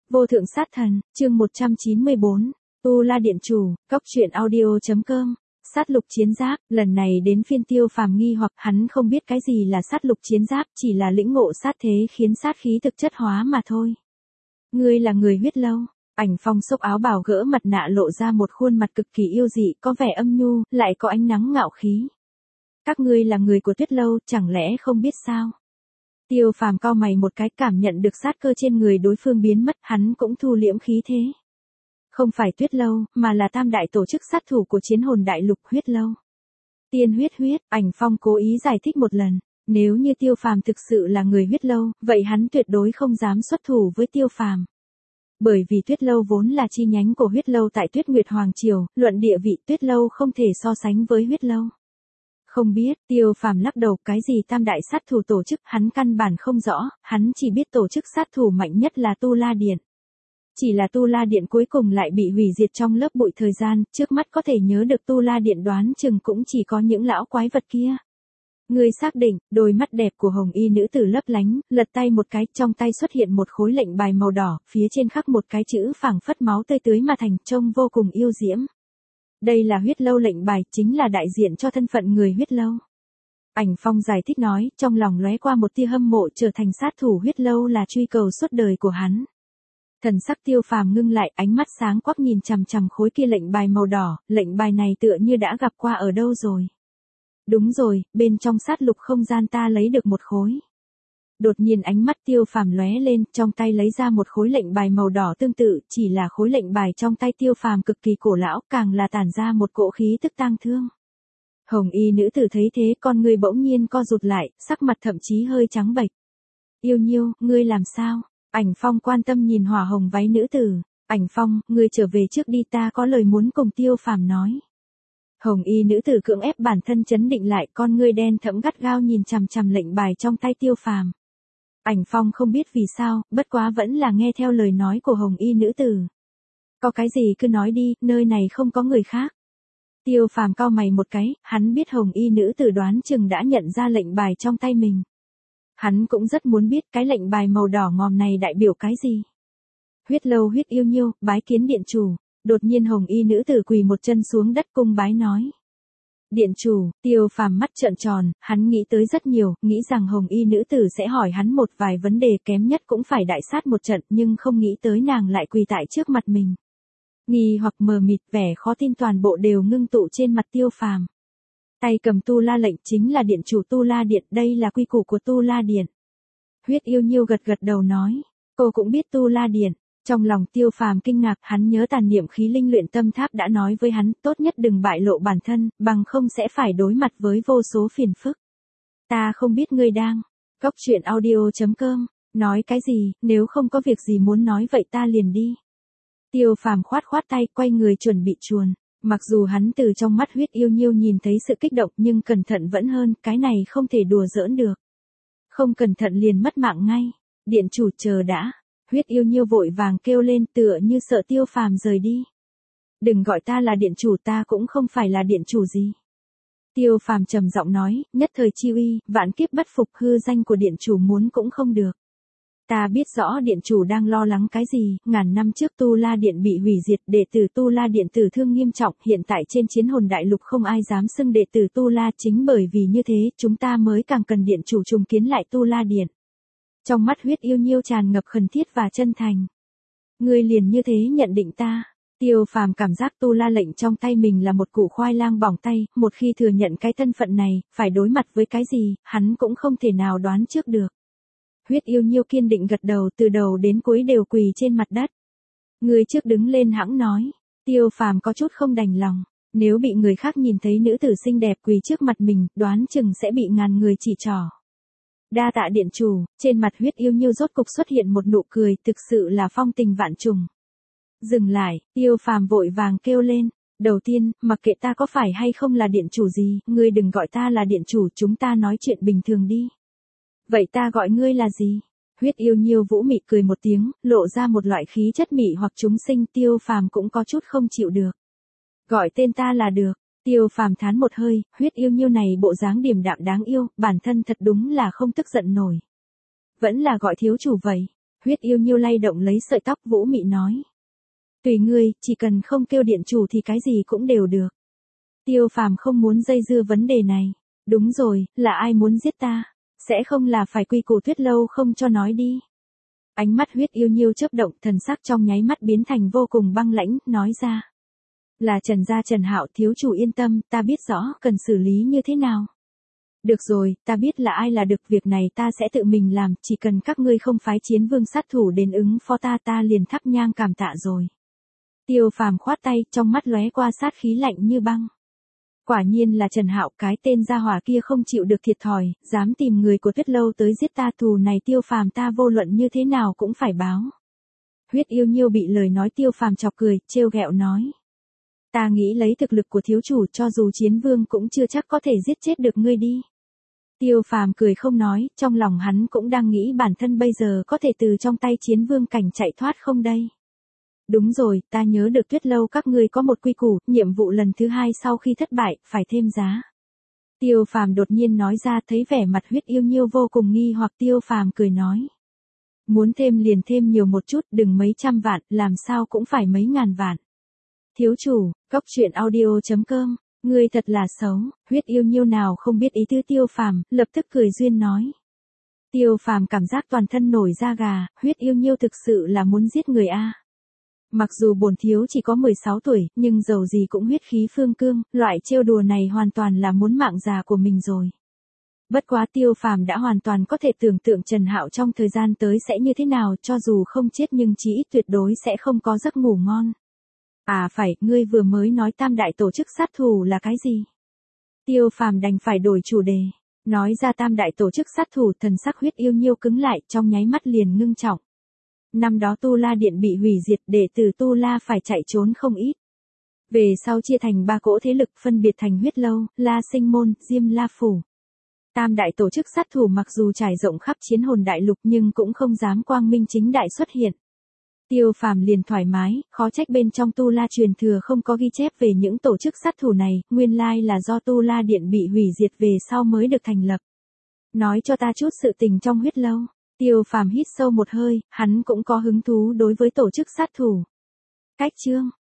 Vô thượng sát thần, chương 194, Tu La Điện Chủ, Cốc truyện audio.com. Sát lục chiến giáp, lần này đến phiên Tiêu Phàm nghi hoặc hắn không biết cái gì là sát lục chiến giáp, chỉ là lĩnh ngộ sát thế khiến sát khí thực chất hóa mà thôi. Ngươi là người huyết lâu. Ảnh Phong xốc áo bào gỡ mặt nạ lộ ra một khuôn mặt cực kỳ yêu dị, có vẻ âm nhu, lại có ánh nắng ngạo khí. Các ngươi là người của Tuyết lâu, chẳng lẽ không biết sao? Tiêu Phàm cau mày một cái, cảm nhận được sát cơ trên người đối phương biến mất, hắn cũng thu liễm khí thế. Không phải Tuyết lâu, mà là tam đại tổ chức sát thủ của chiến hồn đại lục huyết lâu. Tiên huyết, Ảnh Phong cố ý giải thích một lần. Nếu như Tiêu Phàm thực sự là người huyết lâu, vậy hắn tuyệt đối không dám xuất thủ với Tiêu Phàm. Bởi vì Tuyết lâu vốn là chi nhánh của huyết lâu tại Tuyết Nguyệt Hoàng Triều, luận địa vị Tuyết lâu không thể so sánh với huyết lâu. Không biết, Tiêu Phàm lắc đầu, cái gì tam đại sát thủ tổ chức, hắn căn bản không rõ, hắn chỉ biết tổ chức sát thủ mạnh nhất là Tu La Điện. Chỉ là Tu La Điện cuối cùng lại bị hủy diệt trong lớp bụi thời gian, trước mắt có thể nhớ được Tu La Điện đoán chừng cũng chỉ có những lão quái vật kia. Người xác định, đôi mắt đẹp của hồng y nữ tử lấp lánh, lật tay một cái, trong tay xuất hiện một khối lệnh bài màu đỏ, phía trên khắc một cái chữ phảng phất máu tươi tưới mà thành, trông vô cùng yêu diễm. Đây là huyết lâu lệnh bài, chính là đại diện cho thân phận người huyết lâu. Ảnh Phong giải thích nói, trong lòng lóe qua một tia hâm mộ, trở thành sát thủ huyết lâu là truy cầu suốt đời của hắn. Thần sắc Tiêu Phàm ngưng lại, ánh mắt sáng quắc nhìn chằm chằm khối kia lệnh bài màu đỏ, lệnh bài này tựa như đã gặp qua ở đâu rồi. Đúng rồi, bên trong sát lục không gian ta lấy được một khối. Đột nhiên ánh mắt Tiêu Phàm lóe lên, trong tay lấy ra một khối lệnh bài màu đỏ tương tự, chỉ là khối lệnh bài trong tay Tiêu Phàm cực kỳ cổ lão, càng là tản ra một cỗ khí tức tang thương. Hồng y nữ tử thấy thế, con người bỗng nhiên co rụt lại, sắc mặt thậm chí hơi trắng bệch. Yêu Nhiêu, ngươi làm sao? Ảnh Phong quan tâm nhìn hỏa hồng váy nữ tử. Ảnh Phong, ngươi trở về trước đi, ta có lời muốn cùng Tiêu Phàm nói. Hồng y nữ tử cưỡng ép bản thân chấn định lại, con ngươi đen thẫm gắt gao nhìn chằm chằm lệnh bài trong tay Tiêu Phàm. Ảnh Phong không biết vì sao, bất quá vẫn là nghe theo lời nói của hồng y nữ tử. Có cái gì cứ nói đi, nơi này không có người khác. Tiêu Phàm cau mày một cái, hắn biết hồng y nữ tử đoán chừng đã nhận ra lệnh bài trong tay mình. Hắn cũng rất muốn biết cái lệnh bài màu đỏ ngòm này đại biểu cái gì. Huyết lâu Huyết Yêu Nhiêu, bái kiến điện chủ. Đột nhiên hồng y nữ tử quỳ một chân xuống đất cung bái nói. Điện chủ, Tiêu Phàm mắt trợn tròn, hắn nghĩ tới rất nhiều, nghĩ rằng hồng y nữ tử sẽ hỏi hắn một vài vấn đề, kém nhất cũng phải đại sát một trận, nhưng không nghĩ tới nàng lại quỳ tại trước mặt mình. Nghi hoặc mờ mịt, vẻ khó tin toàn bộ đều ngưng tụ trên mặt Tiêu Phàm. Tay cầm Tu La lệnh, chính là điện chủ Tu La Điện, đây là quy củ của Tu La Điện. Huyết Yêu Nhiêu gật gật đầu nói, cô cũng biết Tu La Điện. Trong lòng Tiêu Phàm kinh ngạc, hắn nhớ tàn niệm khí linh luyện tâm tháp đã nói với hắn, tốt nhất đừng bại lộ bản thân, bằng không sẽ phải đối mặt với vô số phiền phức. Ta không biết ngươi đang. Cốc truyện audio.com. Nói cái gì, nếu không có việc gì muốn nói vậy ta liền đi. Tiêu Phàm khoát tay, quay người chuẩn bị chuồn. Mặc dù hắn từ trong mắt Huyết Yêu Nhiêu nhìn thấy sự kích động, nhưng cẩn thận vẫn hơn, cái này không thể đùa giỡn được. Không cẩn thận liền mất mạng ngay. Điện chủ chờ đã. Huyết Yêu Nhiêu vội vàng kêu lên, tựa như sợ Tiêu Phàm rời đi. Đừng gọi ta là điện chủ, ta cũng không phải là điện chủ gì. Tiêu Phàm trầm giọng nói, nhất thời chi uy, vạn kiếp bất phục, hư danh của điện chủ muốn cũng không được. Ta biết rõ điện chủ đang lo lắng cái gì, ngàn năm trước Tu La Điện bị hủy diệt, đệ tử Tu La Điện tử thương nghiêm trọng, hiện tại trên chiến hồn đại lục không ai dám xưng đệ tử Tu La, chính bởi vì như thế, chúng ta mới càng cần điện chủ trùng kiến lại Tu La Điện. Trong mắt Huyết Yêu Nhiêu tràn ngập khẩn thiết và chân thành. Ngươi liền như thế nhận định ta. Tiêu Phàm cảm giác Tu La lệnh trong tay mình là một củ khoai lang bỏng tay, một khi thừa nhận cái thân phận này, phải đối mặt với cái gì, hắn cũng không thể nào đoán trước được. Huyết Yêu Nhiêu kiên định gật đầu, từ đầu đến cuối đều quỳ trên mặt đất. Ngươi trước đứng lên hãng nói. Tiêu Phàm có chút không đành lòng. Nếu bị người khác nhìn thấy nữ tử xinh đẹp quỳ trước mặt mình, đoán chừng sẽ bị ngàn người chỉ trỏ. Đa tạ điện chủ, trên mặt Huyết Yêu Nhiêu rốt cục xuất hiện một nụ cười, thực sự là phong tình vạn trùng. Dừng lại, Tiêu Phàm vội vàng kêu lên, đầu tiên, mặc kệ ta có phải hay không là điện chủ gì, ngươi đừng gọi ta là điện chủ, chúng ta nói chuyện bình thường đi. Vậy ta gọi ngươi là gì? Huyết Yêu Nhiêu vũ mị cười một tiếng, lộ ra một loại khí chất mị hoặc chúng sinh, Tiêu Phàm cũng có chút không chịu được. Gọi tên ta là được. Tiêu Phàm thán một hơi, Huyết Yêu Nhiêu này bộ dáng điềm đạm đáng yêu, bản thân thật đúng là không tức giận nổi. Vẫn là gọi thiếu chủ vậy. Huyết Yêu Nhiêu lay động lấy sợi tóc Vũ Mị nói. Tùy ngươi, chỉ cần không kêu điện chủ thì cái gì cũng đều được. Tiêu Phàm không muốn dây dưa vấn đề này. Đúng rồi, là ai muốn giết ta? Sẽ không là phải quy củ Tuyết Lâu không cho nói đi. Ánh mắt Huyết Yêu Nhiêu chớp động, thần sắc trong nháy mắt biến thành vô cùng băng lãnh, nói ra. Là Trần gia Trần Hạo, thiếu chủ yên tâm, ta biết rõ cần xử lý như thế nào. Được rồi, ta biết là ai là được, việc này ta sẽ tự mình làm, chỉ cần các ngươi không phái Chiến Vương sát thủ đến ứng phó ta liền thắp nhang cảm tạ rồi. Tiêu Phàm khoát tay, trong mắt lóe qua sát khí lạnh như băng. Quả nhiên là Trần Hạo, cái tên gia hỏa kia không chịu được thiệt thòi, dám tìm người của Tuyết Lâu tới giết ta, thù này Tiêu Phàm ta vô luận như thế nào cũng phải báo. Huyết Yêu Nhiêu bị lời nói Tiêu Phàm chọc cười, trêu ghẹo nói. Ta nghĩ lấy thực lực của thiếu chủ cho dù Chiến Vương cũng chưa chắc có thể giết chết được ngươi đi. Tiêu Phàm cười không nói, trong lòng hắn cũng đang nghĩ bản thân bây giờ có thể từ trong tay Chiến Vương cảnh chạy thoát không đây. Đúng rồi, ta nhớ được Tuyết Lâu các ngươi có một quy củ, nhiệm vụ lần thứ 2 sau khi thất bại, phải thêm giá. Tiêu Phàm đột nhiên nói ra, thấy vẻ mặt Huyết Yêu Nhiêu vô cùng nghi hoặc. Tiêu Phàm cười nói. Muốn thêm liền thêm nhiều một chút, đừng mấy trăm vạn, làm sao cũng phải mấy ngàn vạn. Thiếu chủ, Cóc Truyện Audio.com, ngươi thật là xấu. Huyết Yêu Nhiêu nào không biết ý tứ Tiêu Phàm, lập tức cười duyên nói. Tiêu Phàm cảm giác toàn thân nổi da gà, Huyết Yêu Nhiêu thực sự là muốn giết người a. Mặc dù bổn thiếu chỉ có 16 tuổi, nhưng dầu gì cũng huyết khí phương cương, loại trêu đùa này hoàn toàn là muốn mạng già của mình rồi. Bất quá Tiêu Phàm đã hoàn toàn có thể tưởng tượng Trần Hạo trong thời gian tới sẽ như thế nào, cho dù không chết nhưng chí ít tuyệt đối sẽ không có giấc ngủ ngon. À phải, ngươi vừa mới nói tam đại tổ chức sát thủ là cái gì? Tiêu Phàm đành phải đổi chủ đề. Nói ra tam đại tổ chức sát thủ, thần sắc Huyết Yêu Nhiêu cứng lại, trong nháy mắt liền ngưng trọng. Năm đó Tu La Điện bị hủy diệt, đệ tử Tu La phải chạy trốn không ít. Về sau chia thành 3 cỗ thế lực, phân biệt thành Huyết Lâu, La Sinh Môn, Diêm La Phủ. Tam đại tổ chức sát thủ mặc dù trải rộng khắp Chiến Hồn Đại Lục nhưng cũng không dám quang minh chính đại xuất hiện. Tiêu Phàm liền thoải mái, khó trách bên trong Tu La truyền thừa không có ghi chép về những tổ chức sát thủ này, nguyên lai là do Tu La Điện bị hủy diệt về sau mới được thành lập. Nói cho ta chút sự tình trong Huyết Lâu. Tiêu Phàm hít sâu một hơi, hắn cũng có hứng thú đối với tổ chức sát thủ. Cách chương